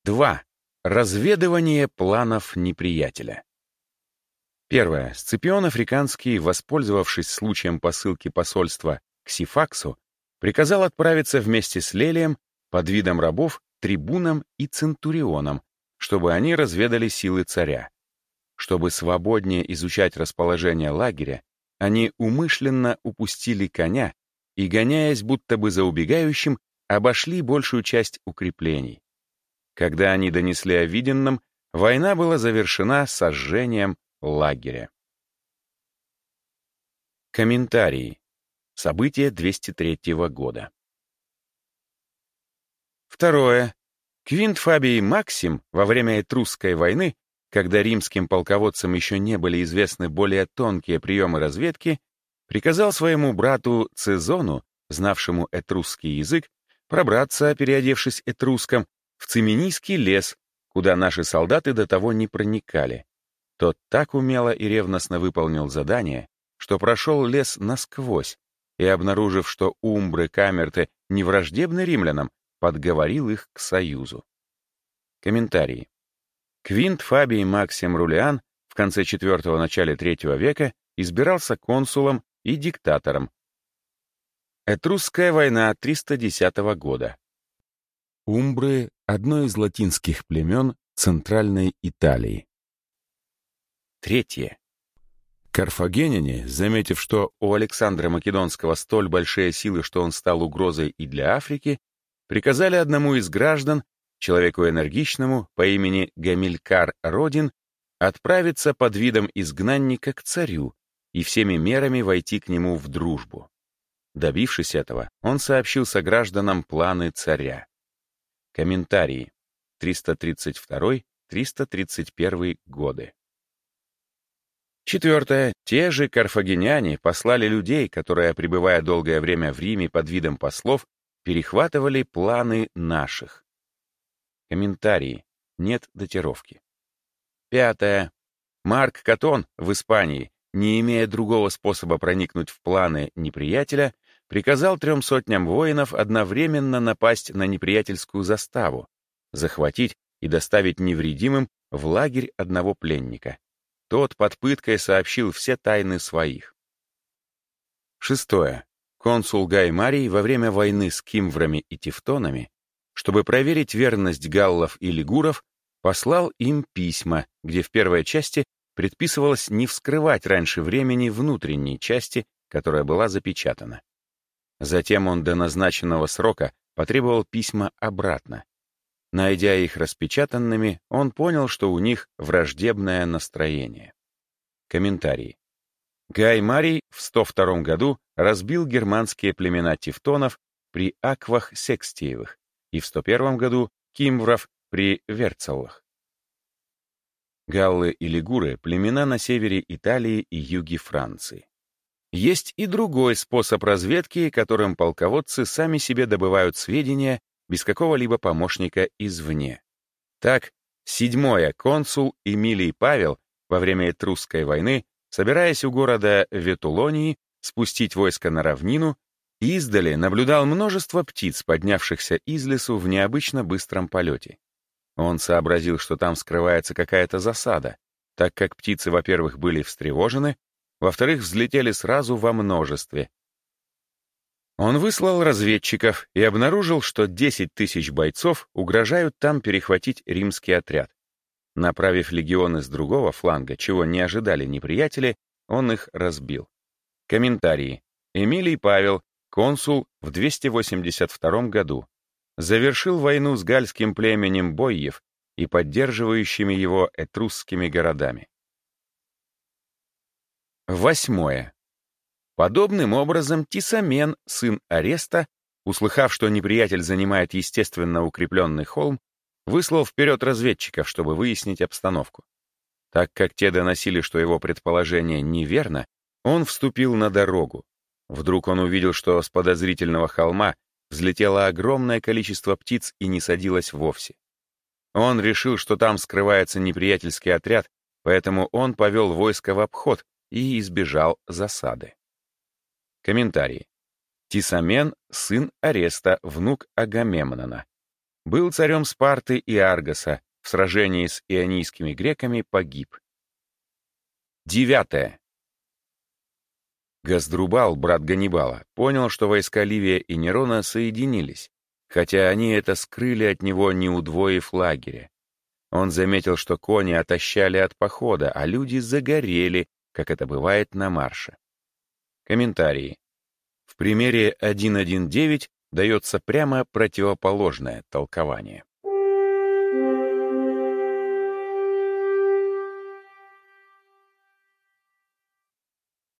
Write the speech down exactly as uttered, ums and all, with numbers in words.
два. Разведывание планов неприятеля. Первое. Сципион Африканский, воспользовавшись случаем посылки посольства к Сифаксу, приказал отправиться вместе с Лелием под видом рабов трибунам и центурионам, чтобы они разведали силы царя. Чтобы свободнее изучать расположение лагеря, они умышленно упустили коня и, гоняясь будто бы за убегающим, обошли большую часть укреплений. Когда они донесли о виденном, война была завершена сожжением лагеря. Комментарии. События двести третьего года. Второе. Квинт Фабий Максим во время Этрусской войны, когда римским полководцам еще не были известны более тонкие приемы разведки, приказал своему брату Цезону, знавшему этрусский язык, пробраться, переодевшись этруском, в Циминийский лес, куда наши солдаты до того не проникали. Тот так умело и ревностно выполнил задание, что прошел лес насквозь и, обнаружив, что умбры Камерты не враждебны римлянам, подговорил их к союзу. Комментарии. Квинт Фабий Максим Рулиан в конце четвёртого — начале третьего века избирался консулом и диктатором. Этрусская война триста десятого года. Умбры — одно из латинских племен Центральной Италии. Третье. Карфагеняне, заметив, что у Александра Македонского столь большие силы, что он стал угрозой и для Африки, приказали одному из граждан, человеку энергичному по имени Гамилькар Родин, отправиться под видом изгнанника к царю и всеми мерами войти к нему в дружбу. Добившись этого, он сообщил согражданам планы царя. Комментарии. триста тридцать второй — триста тридцать первый годы. Четвертое. Те же карфагеняне послали людей, которые, пребывая долгое время в Риме под видом послов, перехватывали планы наших. Комментарии. Нет датировки. Пятое. Марк Катон в Испании, не имея другого способа проникнуть в планы неприятеля, приказал трем сотням воинов одновременно напасть на неприятельскую заставу, захватить и доставить невредимым в лагерь одного пленника. Тот под пыткой сообщил все тайны своих. Шестое. Консул Гай Марий во время войны с кимврами и тевтонами, чтобы проверить верность галлов и лигуров, послал им письма, где в первой части предписывалось не вскрывать раньше времени внутренней части, которая была запечатана. Затем он до назначенного срока потребовал письма обратно. Найдя их распечатанными, он понял, что у них враждебное настроение. Комментарии. Гай Марий в сто втором году разбил германские племена тевтонов при Аквах Секстиевых и в сто первом году кимвров при Верцеллах. Галлы и лигуры — племена на севере Италии и юге Франции. Есть и другой способ разведки, которым полководцы сами себе добывают сведения без какого-либо помощника извне. Так, седьмое консул Эмилий Павел во время Этрусской войны, собираясь у города Ветулонии спустить войско на равнину, издали наблюдал множество птиц, поднявшихся из лесу в необычно быстром полете. Он сообразил, что там скрывается какая-то засада, так как птицы, во-первых, были встревожены, во-вторых, взлетели сразу во множестве. Он выслал разведчиков и обнаружил, что десять тысяч бойцов угрожают там перехватить римский отряд. Направив легионы с другого фланга, чего не ожидали неприятели, он их разбил. Комментарии. Эмилий Павел, консул в двести восемьдесят втором году, завершил войну с гальским племенем бойев и поддерживающими его этрусскими городами. Восьмое. Подобным образом Тисамен, сын Ареста, услыхав, что неприятель занимает естественно укрепленный холм, выслал вперед разведчиков, чтобы выяснить обстановку. Так как те доносили, что его предположение неверно, он вступил на дорогу. Вдруг он увидел, что с подозрительного холма взлетело огромное количество птиц и не садилось вовсе. Он решил, что там скрывается неприятельский отряд, поэтому он повел войско в обход и избежал засады. Комментарии. Тисамен, сын Ареста, внук Агамемнона. Был царем Спарты и Аргоса, в сражении с ионийскими греками погиб. Девятое. Газдрубал, брат Ганнибала, понял, что войска Ливия и Нерона соединились, хотя они это скрыли от него, не удвоив лагеря. Он заметил, что кони отощали от похода, а люди загорели, как это бывает на марше. Комментарии. В примере один один девять дается прямо противоположное толкование.